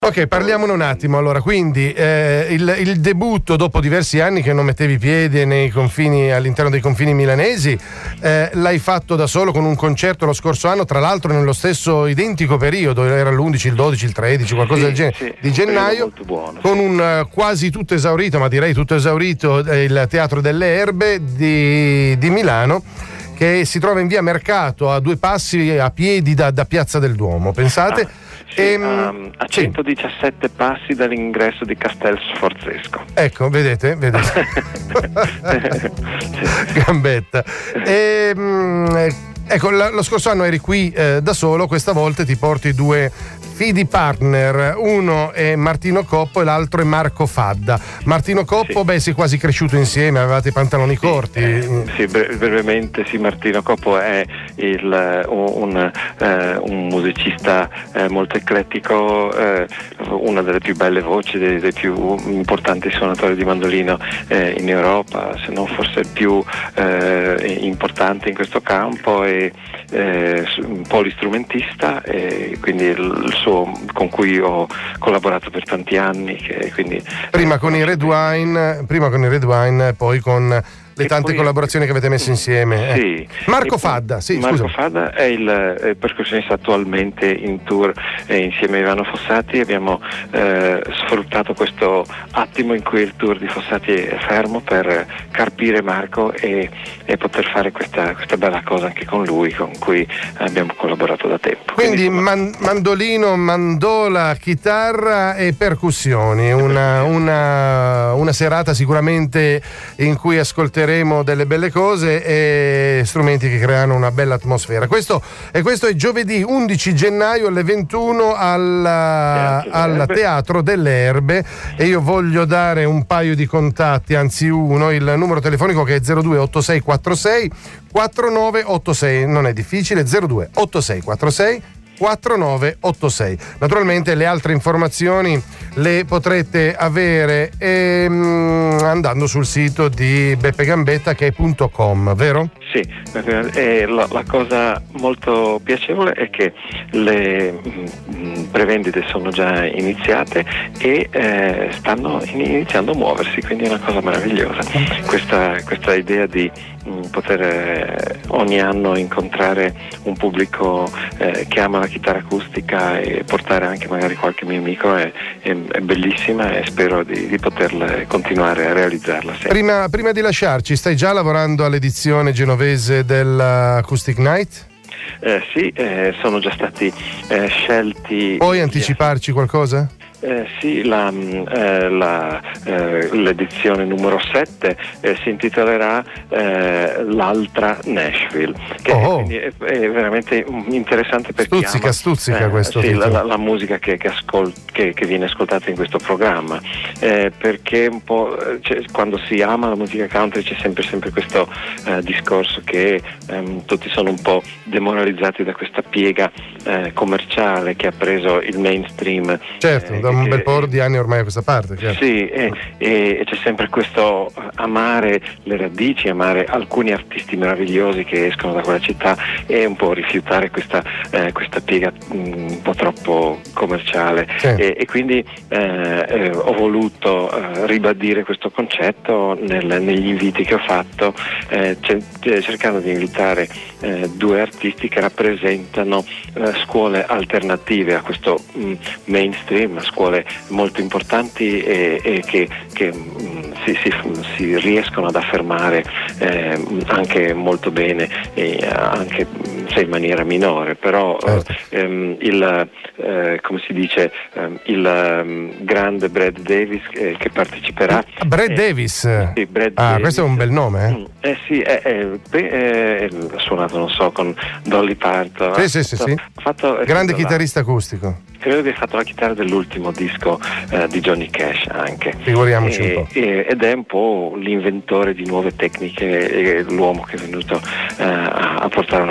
Ok, parliamone un attimo. Allora, quindi il debutto dopo diversi anni che non mettevi piede nei confini, all'interno dei confini milanesi, l'hai fatto da solo con un concerto lo scorso anno, tra l'altro nello stesso identico periodo, era l'11, il 12, il 13, qualcosa del genere, di gennaio, molto buono, con un quasi tutto esaurito, ma direi tutto esaurito, il Teatro delle Erbe di Milano, che si trova in via Mercato, a due passi a piedi da Piazza del Duomo, pensate? A 117 passi dall'ingresso di Castel Sforzesco. Ecco, vedete? Gambetta. Ecco, lo scorso anno eri qui da solo, questa volta ti porti due fidi partner, uno è Martino Coppo e l'altro è Marco Fadda. Martino Coppo, sei quasi cresciuto insieme, avevate i pantaloni corti. Brevemente, Martino Coppo è un musicista molto eclettico, una delle più belle voci, dei più importanti suonatori di mandolino in Europa, se non forse il più importante in questo campo, e polistrumentista, e quindi il suo, con cui ho collaborato per tanti anni, prima con i Red Wine, poi con le tante collaborazioni che avete messo insieme. Sì. Marco Fadda, Marco Fadda è il percussionista attualmente in tour insieme a Ivano Fossati. Abbiamo sfruttato questo attimo in cui il tour di Fossati è fermo per carpire Marco e poter fare questa bella cosa anche con lui, con cui abbiamo collaborato da tempo. Quindi mandolino, mandola, chitarra e percussioni, una serata sicuramente in cui ascolteremo delle belle cose e strumenti che creano una bella atmosfera. Questo è giovedì 11 gennaio alle 21 al Teatro delle Erbe, e io voglio dare un paio di contatti, anzi uno, il numero telefonico che è 028646 4986, non è difficile, 028646 4986. Naturalmente le altre informazioni le potrete avere andando sul sito di Beppe Gambetta, che è .com, vero? Sì, la cosa molto piacevole è che le prevendite sono già iniziate e stanno iniziando a muoversi, quindi è una cosa meravigliosa questa idea di poter ogni anno incontrare un pubblico che ama la chitarra acustica e portare anche magari qualche mio amico è bellissima, e spero di poterla continuare a realizzarla sempre. Prima di lasciarci, stai già lavorando all'edizione genovese dell'Acoustic Night? Sì, sono già stati scelti. Puoi anticiparci qualcosa? Sì, l'edizione numero 7 si intitolerà L'altra Nashville, che quindi è veramente interessante per stuzzica questo sì, la musica che viene ascoltata in questo programma, perché un po' quando si ama la musica country c'è sempre questo discorso che tutti sono un po' demoralizzati da questa piega commerciale che ha preso il mainstream. Certo, da un bel po' di anni ormai a questa parte. Certo. Sì, e c'è sempre questo amare le radici, amare alcuni artisti meravigliosi che escono da quella città, e un po' rifiutare questa piega un po' troppo commerciale. Sì. E quindi ho voluto ribadire questo concetto negli inviti che ho fatto, cercando di invitare due artisti che rappresentano scuole alternative a questo mainstream, scuole molto importanti e che si riescono ad affermare anche molto bene, anche se in maniera minore, però certo. Come si dice, il grande Brad Davis che parteciperà. Brad Davis? Sì, Brad Davis. Questo è un bel nome, sì, ha suonato, non so, con Dolly Parton. Sì. Grande chitarrista acustico. Credo che ha fatto la chitarra dell'ultimo disco di Johnny Cash anche. Figuriamoci un po'. Ed è un po' l'inventore di nuove tecniche, e l'uomo che è venuto a portare una ventata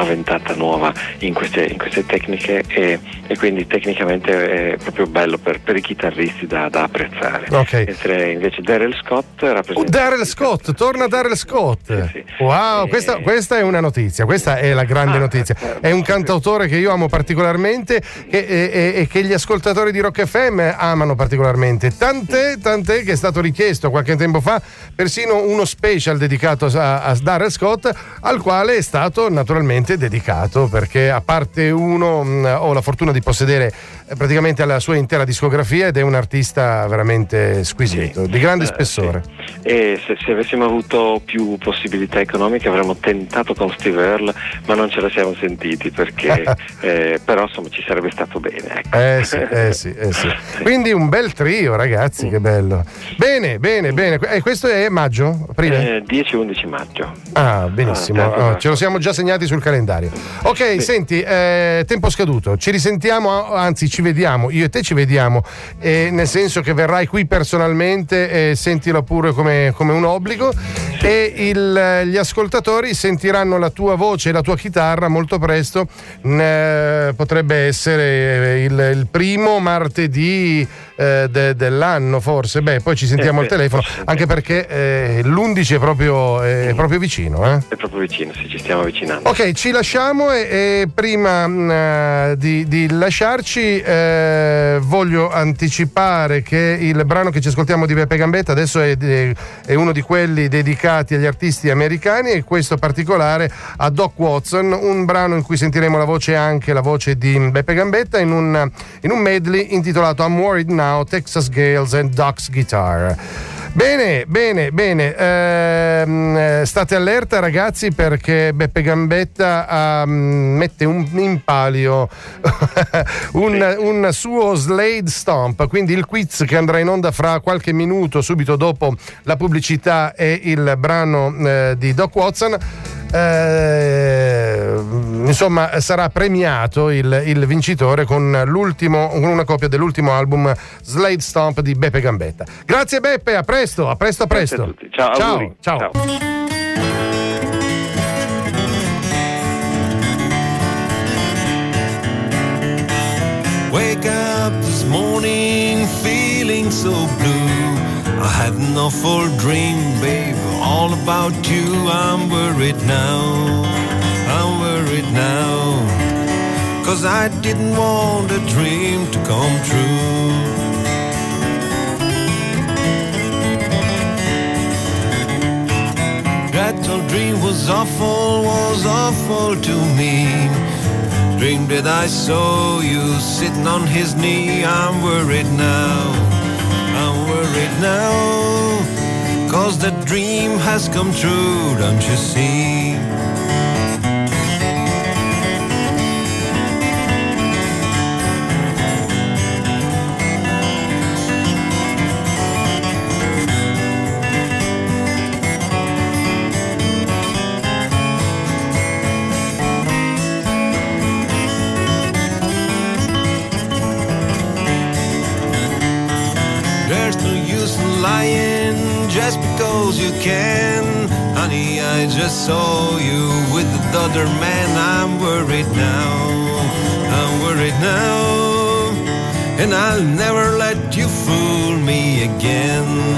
scoperta nuova in queste tecniche e quindi tecnicamente è proprio bello per i chitarristi da apprezzare. Okay. Mentre invece Darrell Scott rappresenta... Darrell Scott, torna Darrell Scott. Sì. Wow, questa è una notizia, questa è la grande notizia. È un cantautore che io amo particolarmente e che gli ascoltatori di Rock FM amano particolarmente. Tant'è che è stato richiesto qualche tempo fa persino uno special dedicato a Darrell Scott, al quale è stato naturalmente dedicato, perché a parte uno ho la fortuna di possedere praticamente la sua intera discografia ed è un artista veramente squisito, di grande spessore. Sì. E se avessimo avuto più possibilità economiche avremmo tentato con Steve Earle, ma non ce la siamo sentiti perché però insomma ci sarebbe stato bene, ecco. Sì. Quindi un bel trio, ragazzi, che bello. Bene. E questo è maggio? 10-11 maggio. Benissimo. Ce lo siamo già segnati sul calendario. Ok, sì. Senti, tempo scaduto. Ci risentiamo, anzi ci vediamo, io e te ci vediamo, nel senso che verrai qui personalmente, sentilo pure come un obbligo, e gli ascoltatori sentiranno la tua voce e la tua chitarra molto presto. Potrebbe essere il primo martedì dell'anno, forse. Poi ci sentiamo al telefono, anche perché l'11 è proprio vicino. È proprio vicino, sì, ci stiamo avvicinando. Ok, ci lasciamo e prima di lasciarci voglio anticipare che il brano che ci ascoltiamo di Beppe Gambetta adesso è uno di quelli dedicati agli artisti americani, e questo particolare a Doc Watson, un brano in cui sentiremo anche la voce di Beppe Gambetta in un medley intitolato I'm Worried Now, Texas Gales and Doc's Guitar. Bene. State allerta, ragazzi, perché Beppe Gambetta mette in palio un suo Slade Stomp, quindi il quiz che andrà in onda fra qualche minuto, subito dopo la pubblicità e il brano di Doc Watson. Insomma, sarà premiato il vincitore con una copia dell'ultimo album Slade Stomp di Beppe Gambetta. Grazie Beppe, a presto. Grazie a tutti. Ciao. Wake up this morning feeling so blue. I had an awful dream, babe, all about you. I'm worried now, 'cause I didn't want a dream to come true. That old dream was awful to me. Dream that I saw you sitting on his knee. I'm worried now, 'cause the dream has come true, don't you see? Lying just because you can. Honey, I just saw you with the other man. I'm worried now, and I'll never let you fool me again.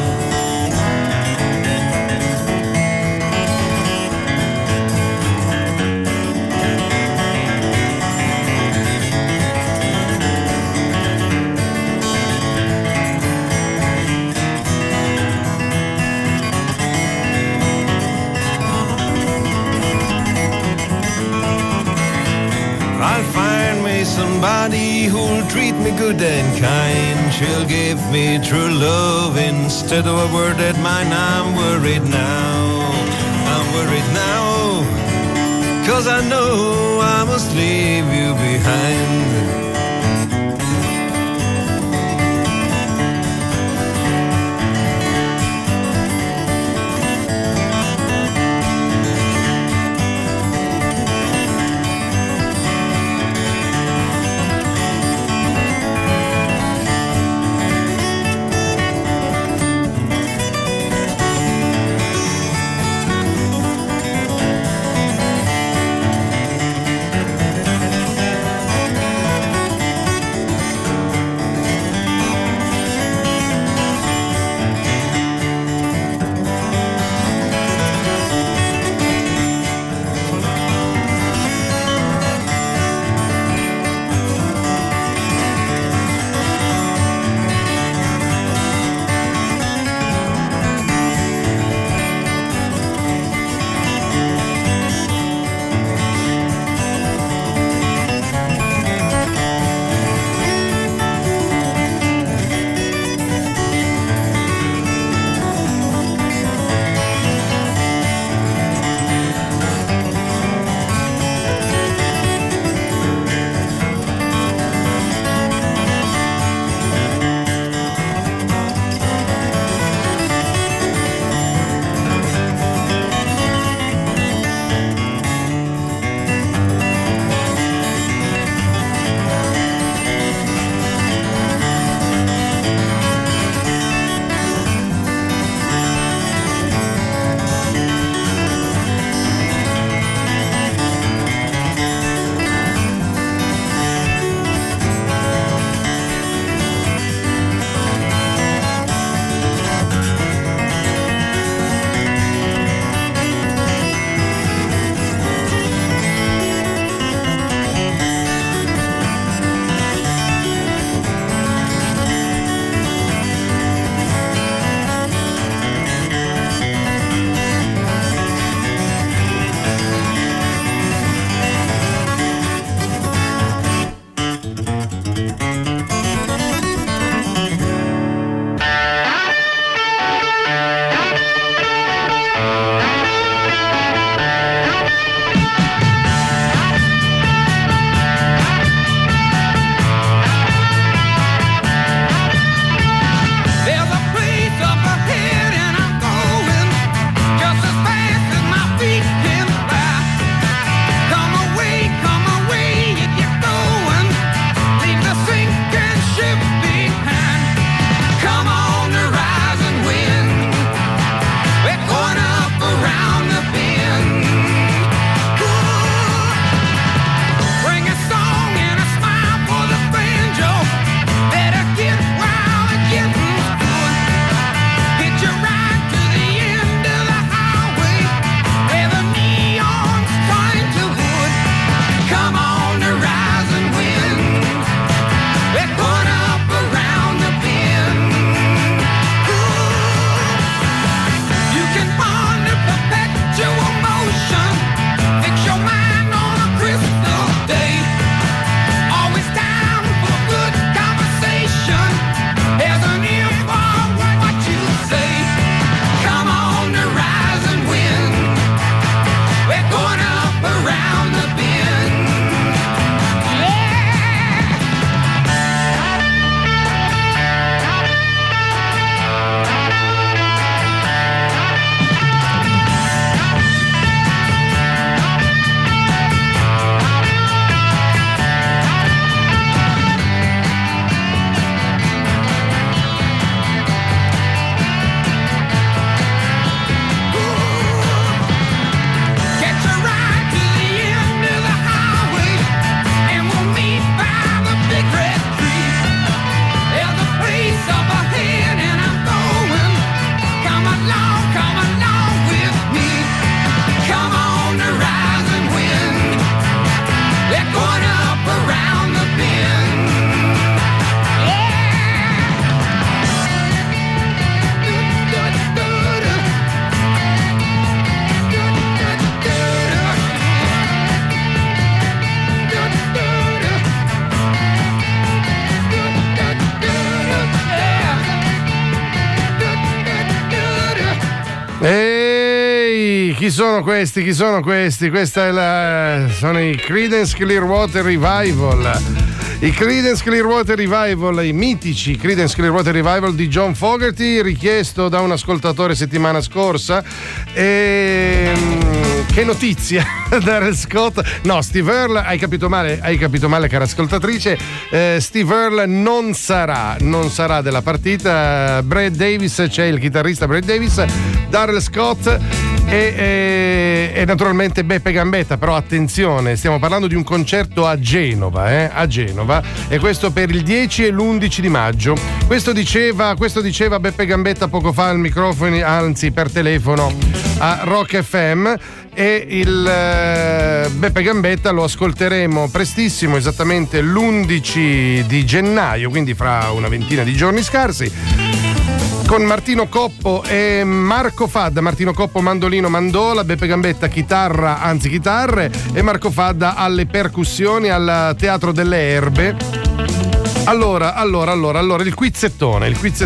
Somebody who'll treat me good and kind. She'll give me true love instead of a word at mine. I'm worried now, 'cause I know I must leave you behind. Ehi, chi sono questi? Sono i Creedence Clearwater Revival. I Creedence Clearwater Revival, i mitici Creedence Clearwater Revival di John Fogerty, richiesto da un ascoltatore settimana scorsa. Che notizia, Darrell Scott. No, Steve Earle, hai capito male, cara ascoltatrice. Steve Earle non sarà della partita. Brad Davis, c'è il chitarrista Brad Davis, Darrell Scott e naturalmente Beppe Gambetta. Però attenzione, stiamo parlando di un concerto a Genova, e questo per il 10 e l'11 di maggio. Questo diceva Beppe Gambetta poco fa al microfono, anzi per telefono a Rock FM. E il Beppe Gambetta lo ascolteremo prestissimo, esattamente l'11 di gennaio, quindi fra una ventina di giorni scarsi, con Martino Coppo e Marco Fadda. Martino Coppo mandolino, mandola, Beppe Gambetta chitarre e Marco Fadda alle percussioni al Teatro delle Erbe. Allora, il quizzettone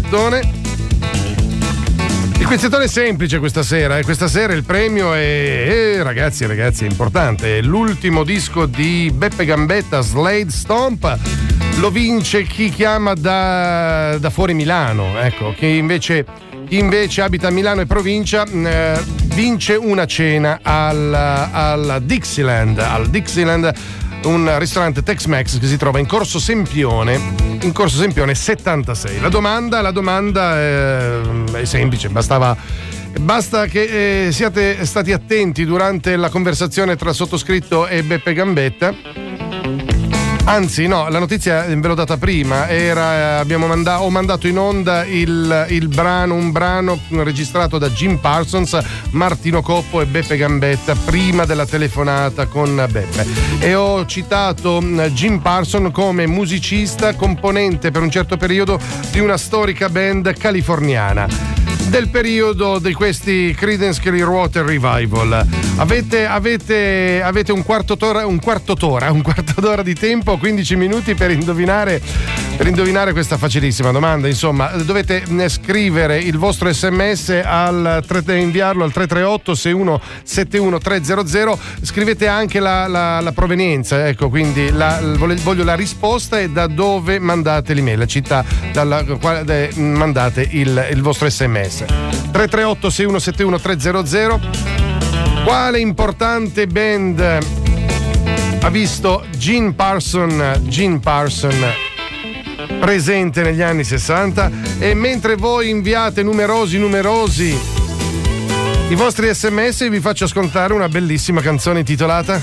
è semplice questa sera. Questa sera il premio è ragazzi, è importante. È l'ultimo disco di Beppe Gambetta, Slade Stomp. Lo vince chi chiama da fuori Milano. Ecco, chi invece abita a Milano e provincia vince una cena al Dixieland, un ristorante Tex-Mex che si trova in Corso Sempione 76. La domanda è semplice, basta che siate stati attenti durante la conversazione tra sottoscritto e Beppe Gambetta. Anzi, no, la notizia ve l'ho data prima. Ho mandato in onda un brano registrato da Jim Parsons, Martino Coppo e Beppe Gambetta prima della telefonata con Beppe. E ho citato Jim Parsons come musicista, componente per un certo periodo di una storica band californiana del periodo di questi Creedence Clearwater Revival. Avete un quarto d'ora di tempo, 15 minuti per indovinare questa facilissima domanda. Insomma, dovete scrivere il vostro sms inviarlo al 338 6171 300. Scrivete anche la provenienza, ecco, quindi voglio la risposta e da dove mandate l'email, la città dalla quale mandate il vostro sms. 338 6171 300. Quale importante band ha visto Jim Parsons presente negli anni 60? E mentre voi inviate numerosi i vostri sms, vi faccio ascoltare una bellissima canzone intitolata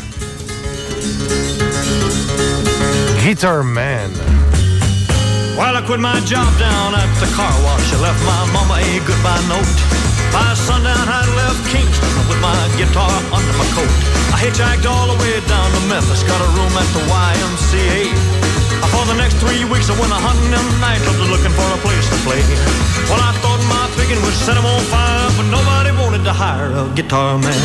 Guitar Man. While I quit my job down at the car wash, I left my mama a goodbye note. By sundown I left Kingston with my guitar under my coat. I hitchhiked all the way down to Memphis, got a room at the YMCA. For the next 3 weeks I went hunting them nightclubs looking for a place to play. Well, I thought my picking would set them on fire, but nobody wanted to hire a guitar man.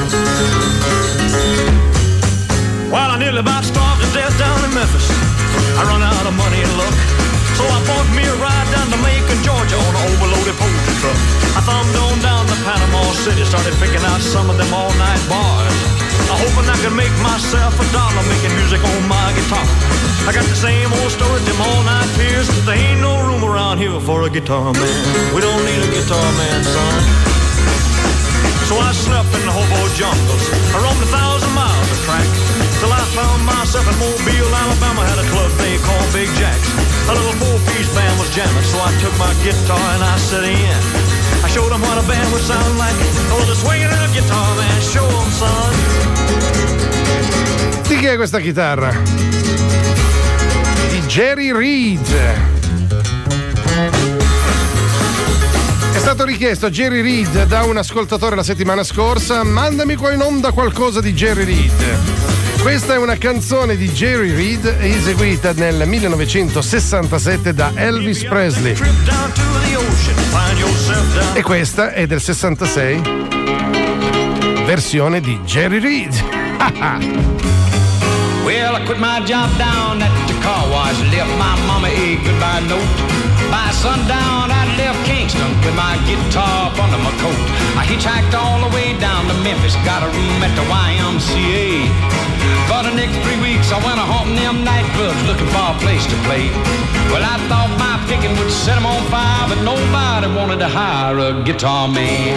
Well, I nearly about starved to death down in Memphis. I run out of money and luck, so I bought me a ride down to Macon, Georgia on an overloaded poultry truck. I thumbed on down to Panama City, started picking out some of them all-night bars. Hoping I could make myself $1 making music on my guitar. I got the same old story, them all-night peers. There ain't no room around here for a guitar man. We don't need a guitar man, son. So I slept in the hobo jungles. I roamed 1,000 miles of track till I found myself in Mobile, Alabama. Had a club they called Big Jack's. A little 4-piece band was jamming, so I took my guitar and I set in. I showed them what a band would sound like. I was a swinging a guitar man. Show them, son. Di chi è questa chitarra? Di Jerry Reed. È stato richiesto Jerry Reed da un ascoltatore la settimana scorsa. Mandami qua in onda qualcosa di Jerry Reed. Questa è una canzone di Jerry Reed eseguita nel 1967 da Elvis Presley. E questa è del 66, versione di Jerry Reed. Well, I quit my job down at the car wash, left my mama a goodbye note. By sundown, I left Kingston with my guitar up under my coat. I hitchhiked all the way down to Memphis, got a room at the YMCA. For the next 3 weeks I went a haunting them nightclubs looking for a place to play. Well, I thought my picking would set them on fire, but nobody wanted to hire a guitar man.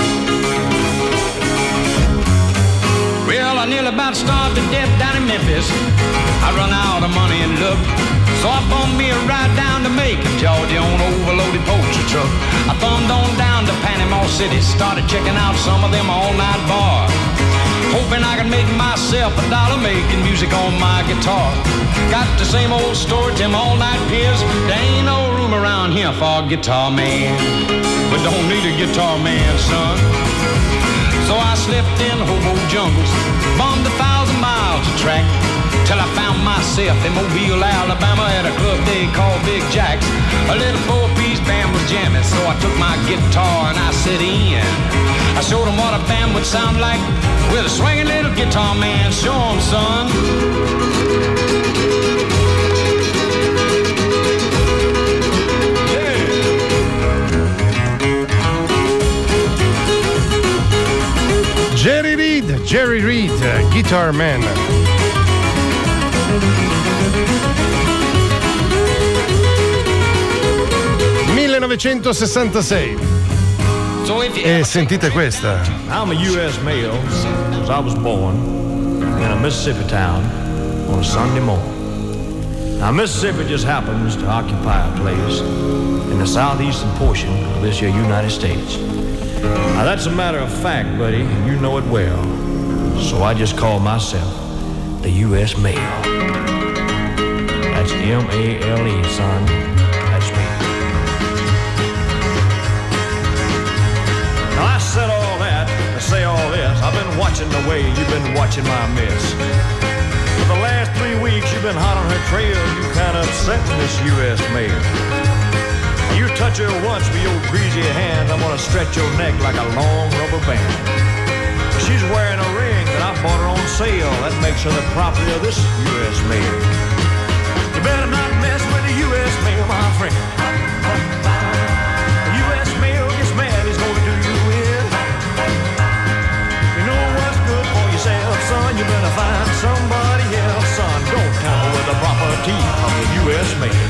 Well, I nearly about starved to death down in Memphis. I run out of money and luck, so I bummed me a ride down to Macon, Georgia on an overloaded poultry truck. I thumbed on down to Panama City, started checking out some of them all-night bars, hoping I could make myself $1 making music on my guitar. Got the same old story, them all-night peers. There ain't no room around here for a guitar man. But don't need a guitar man, son. So I slipped in hobo jungles, bummed 1,000 miles of track, till I found myself in Mobile, Alabama at a club they called Big Jack's. A little four-piece band was jamming, so I took my guitar and I set in. I showed them what a band would sound like with a swinging little guitar man. Show 'em, son. Jerry Reed, Guitar Man. (1966). E sentite questa. I'm a U.S. male because I was born in a Mississippi town on a Sunday morning. Now, Mississippi just happens to occupy a place in the southeastern portion of this here United States. Now, that's a matter of fact, buddy, and you know it well. So I just call myself the U.S. Male. That's M-A-L-E, son. That's me. Now, I said all that to say all this. I've been watching the way you've been watching my miss. For the last 3 weeks, you've been hot on her trail. You kind of upsetting this U.S. Male. You touch her once with your greasy hand, I'm gonna stretch your neck like a long rubber band. She's wearing a ring that I bought her on sale. That makes her the property of this U.S. Mail. You better not mess with the U.S. Mail, my friend. The U.S. Mail gets mad, he's gonna do you in. You know what's good for yourself, son. You better find somebody else, son. Don't tamper with the property of the U.S. Mail.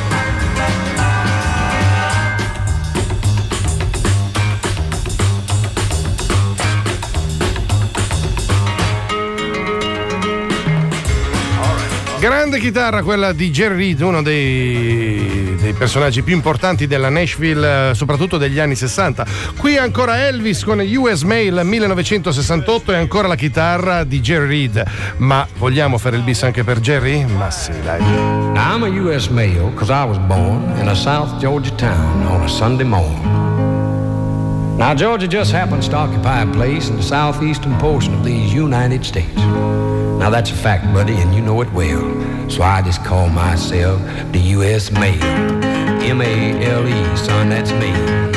Grande chitarra quella di Jerry Reed, uno dei personaggi più importanti della Nashville, soprattutto degli anni 60. Qui ancora Elvis con US Mail 1968 e ancora la chitarra di Jerry Reed. Ma vogliamo fare il bis anche per Jerry? Ma sì, dai. Now, I'm a U.S. male because I was born in a South Georgia town on a Sunday morning. Now, Georgia just happens to occupy a place in the southeastern portion of these United States. Now, that's a fact, buddy, and you know it well. So I just call myself the U.S. Male. M-A-L-E, son, that's me.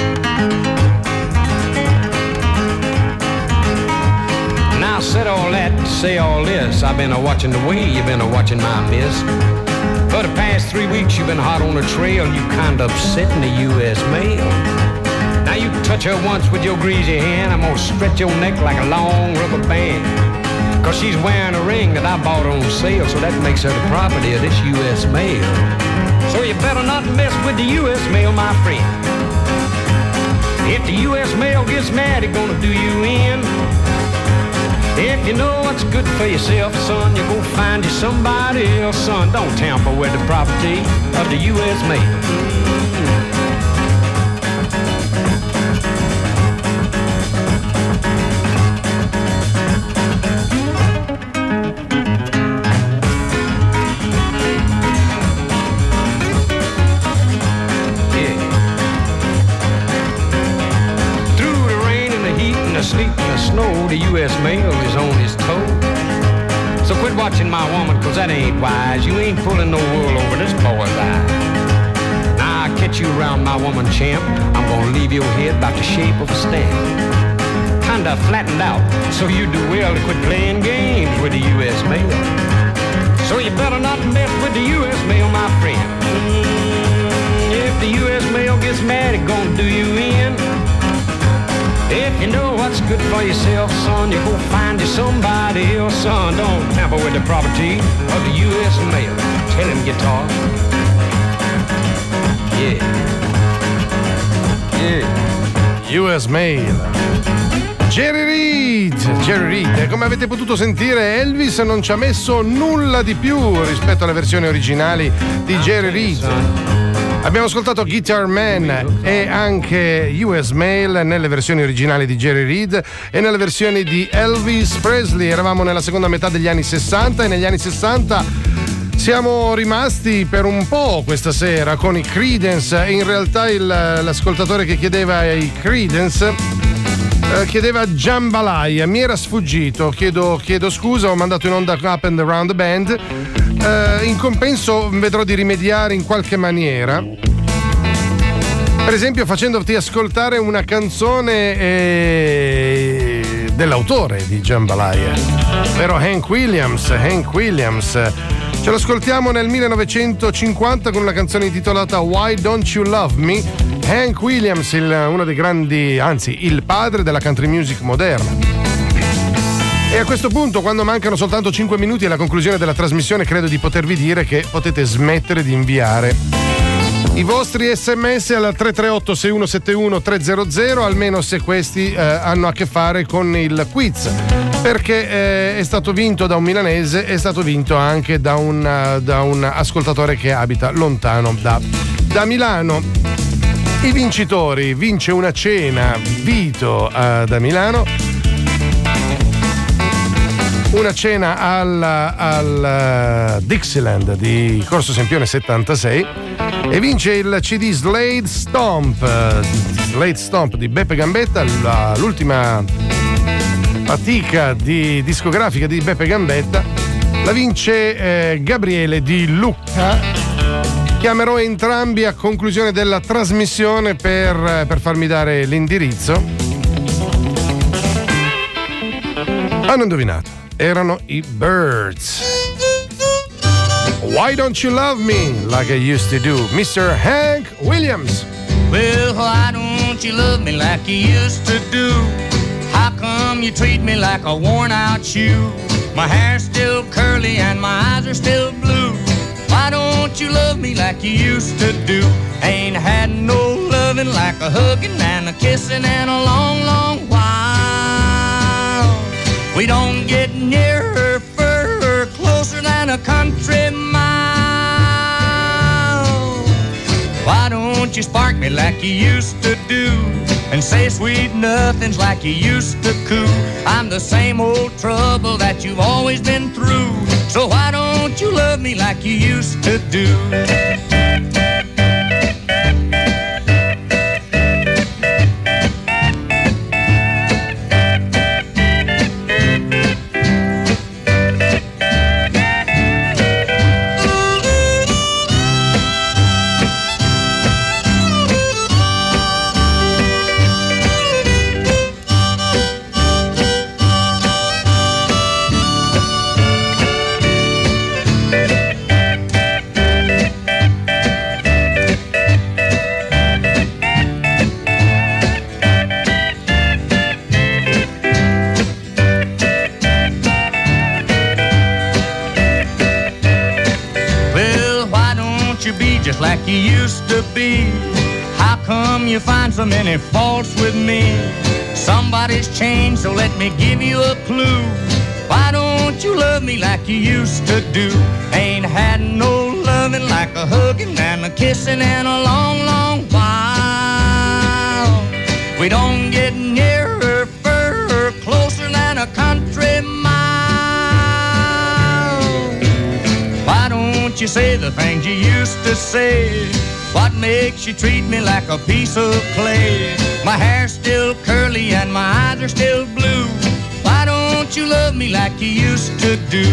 Now, I said all that to say all this. I've been a-watching the way you've been a-watching my miss. For the past 3 weeks, you've been hot on the trail, and you kind of upsetting the U.S. Male. Now, you touch her once with your greasy hand, I'm gonna stretch your neck like a long rubber band. Cause she's wearing a ring that I bought on sale, so that makes her the property of this U.S. Mail. So you better not mess with the U.S. Mail, my friend. If the U.S. Mail gets mad, it's gonna do you in. If you know what's good for yourself, son, you go find you somebody else, son. Don't tamper with the property of the U.S. Mail. The U.S. Mail is on his toes. So quit watching my woman, cause that ain't wise. You ain't pulling no wool over this boy's eyes. Now I catch you around my woman, champ. I'm gonna leave your head about the shape of a stamp. Kinda flattened out, so you do well to quit playing games with the U.S. Mail. So you better not mess with the U.S. Mail, my friend. If the U.S. Mail gets mad, it's gonna do you in. If you know what's good good for yourself, son. You go find you somebody else, son. Don't tamper with the property of the U.S. mail. Tell him, guitar. Yeah. US Mail. Jerry Reed, come avete potuto sentire, Elvis non ci ha messo nulla di più rispetto alle versioni originali di Jerry Reed. Abbiamo ascoltato Guitar Man e anche US Mail nelle versioni originali di Jerry Reed e nelle versioni di Elvis Presley. Eravamo nella seconda metà degli anni 60 e negli anni 60 siamo rimasti per un po' questa sera con i Creedence. In realtà l'ascoltatore che chiedeva i Creedence chiedeva Jambalaya, mi era sfuggito, chiedo scusa, ho mandato in onda Up and Around the Band. In compenso vedrò di rimediare in qualche maniera, per esempio facendoti ascoltare una canzone dell'autore di Jambalaya, ovvero Hank Williams. Ce lo ascoltiamo nel 1950 con una canzone intitolata Why Don't You Love Me. Hank Williams, uno dei grandi, anzi il padre della country music moderna. E a questo punto, quando mancano soltanto 5 minuti alla conclusione della trasmissione, credo di potervi dire che potete smettere di inviare i vostri sms al 338 6171 300, almeno se questi hanno a che fare con il quiz, perché è stato vinto da un milanese, è stato vinto anche da un ascoltatore che abita lontano da Milano. I vincitori: vince una cena Vito da Milano, una cena al Dixieland di Corso Sempione 76, e vince il CD Slade Stomp di Beppe Gambetta, l'ultima fatica discografica di Beppe Gambetta. La vince Gabriele di Lucca. Chiamerò entrambi a conclusione della trasmissione per farmi dare l'indirizzo. Hanno indovinato, erano i Byrds. Why Don't You Love Me Like I Used to Do, Mr. Hank Williams. Well, why don't you love me like you used to do? How come you treat me like a worn out shoe? My hair's still curly and my eyes are still blue. Why don't you love me like you used to do? Ain't had no loving like a hugging and a kissing in a long, long while. We don't get nearer, further, closer than a country mile. Why don't you spark me like you used to do? And say sweet nothings like you used to coo. I'm the same old trouble that you've always been through. So why don't you love me like you used to do? Like you used to be. How come you find so many faults with me? Somebody's changed, so let me give you a clue. Why don't you love me like you used to do? Ain't had no loving like a hugging and a kissing in a long, long while. We don't get nearer, further, closer than a country mile. Why don't you say the things you used to say? What makes you treat me like a piece of clay? My hair's still curly and my eyes are still blue. Why don't you love me like you used to do?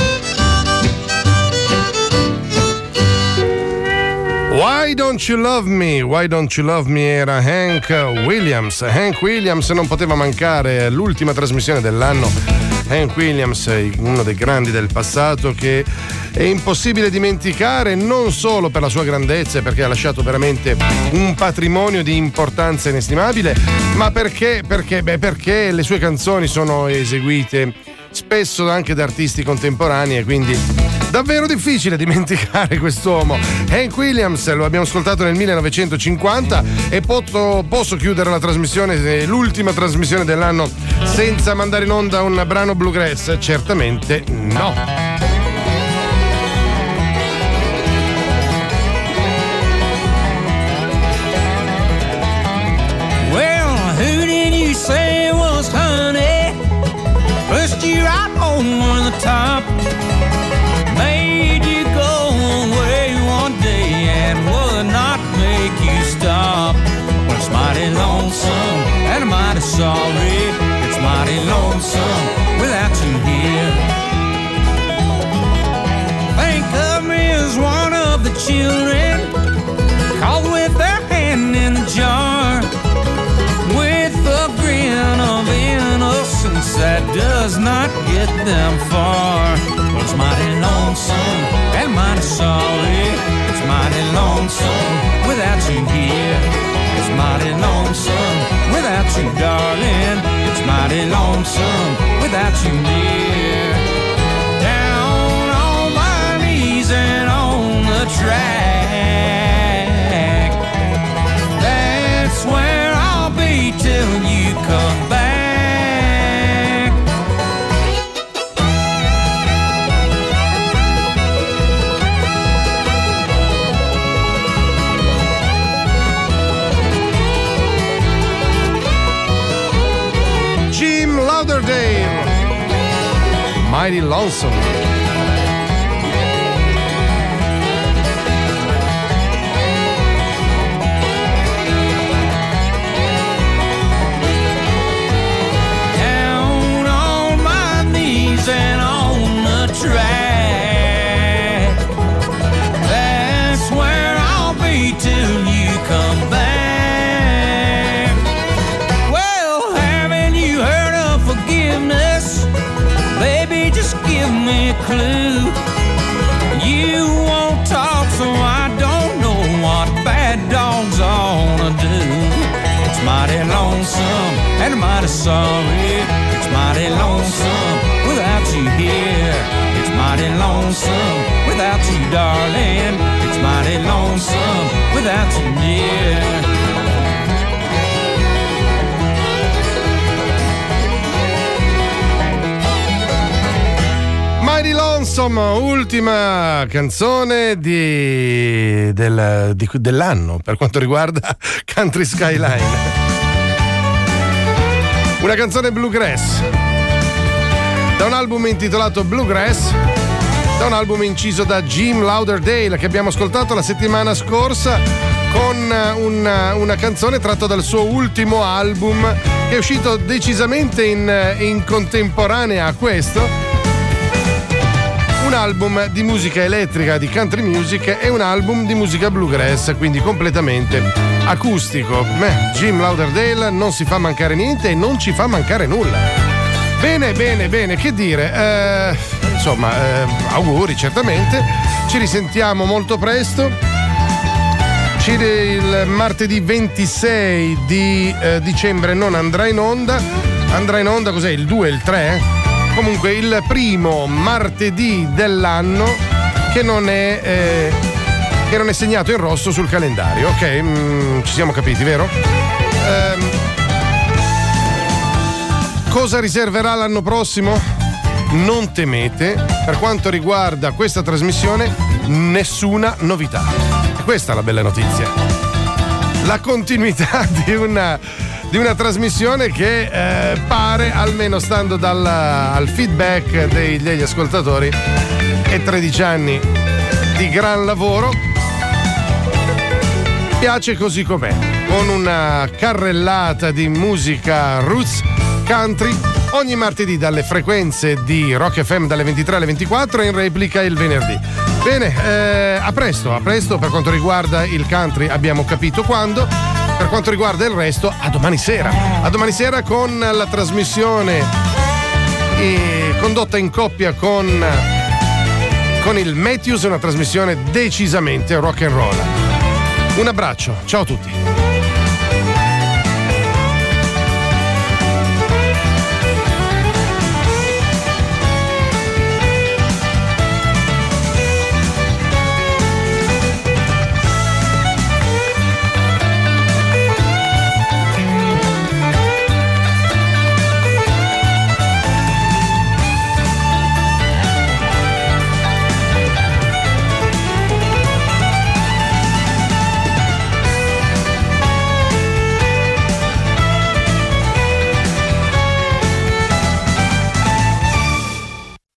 Why Don't You Love Me? Why Don't You Love Me era Hank Williams. Hank Williams non poteva mancare l'ultima trasmissione dell'anno Hank Williams, uno dei grandi del passato che è impossibile dimenticare, non solo per la sua grandezza, perché ha lasciato veramente un patrimonio di importanza inestimabile, ma perché le sue canzoni sono eseguite spesso anche da artisti contemporanei e quindi davvero difficile dimenticare quest'uomo. Hank Williams lo abbiamo ascoltato nel 1950 e posso chiudere la trasmissione, l'ultima trasmissione dell'anno, senza mandare in onda un brano bluegrass? Certamente no. Well, who did you say was honey? Pushed you right on the top, made you go away one day and would not make you stop. Well, it's mighty lonesome and I'm mighty sorry. It's mighty lonesome without you here. Think of me as one of the children caught with their hand in the jar, with a grin of innocence that does not get them far. Well, it's mighty lonesome and mighty sorry. It's mighty lonesome without you here. It's mighty lonesome without you, darling. It's mighty lonesome without you near. Down on my knees and on the track, that's where I'll be till you come back. Jim Lauderdale, Mighty Lonesome. And on the track, that's where I'll be till you come back. Well, haven't you heard of forgiveness? Baby, just give me a clue. You won't talk, so I don't know what bad dogs wanna do. It's mighty lonesome and mighty sorry. It's mighty lonesome without you here. It's mighty lonesome without you, darling. It's mighty lonesome without you near. Mighty Lonesome, ultima canzone dell'anno per quanto riguarda Country Skyline. Una canzone bluegrass, da un album intitolato Bluegrass, da un album inciso da Jim Lauderdale che abbiamo ascoltato la settimana scorsa con una canzone tratta dal suo ultimo album che è uscito decisamente in contemporanea a questo. Un album di musica elettrica, di country music, e un album di musica bluegrass, quindi completamente acustico. Jim Lauderdale non si fa mancare niente e non ci fa mancare nulla. Bene, che dire, auguri certamente, ci risentiamo molto presto. Il martedì 26 di dicembre non andrà in onda cos'è, il 2 e il 3? Comunque il primo martedì dell'anno che non è segnato in rosso sul calendario, ok? Ci siamo capiti, vero? Cosa riserverà l'anno prossimo? Non temete, per quanto riguarda questa trasmissione, nessuna novità. E questa è la bella notizia. La continuità di una trasmissione che pare, almeno stando al feedback degli ascoltatori, e 13 anni di gran lavoro, piace così com'è, con una carrellata di musica roots country ogni martedì dalle frequenze di Rock FM dalle 23 alle 24 e in replica il venerdì. Bene, a presto, per quanto riguarda il country abbiamo capito quando. Per quanto riguarda il resto, a domani sera con la trasmissione condotta in coppia con il Matthews, una trasmissione decisamente rock and roll. Un abbraccio, ciao a tutti.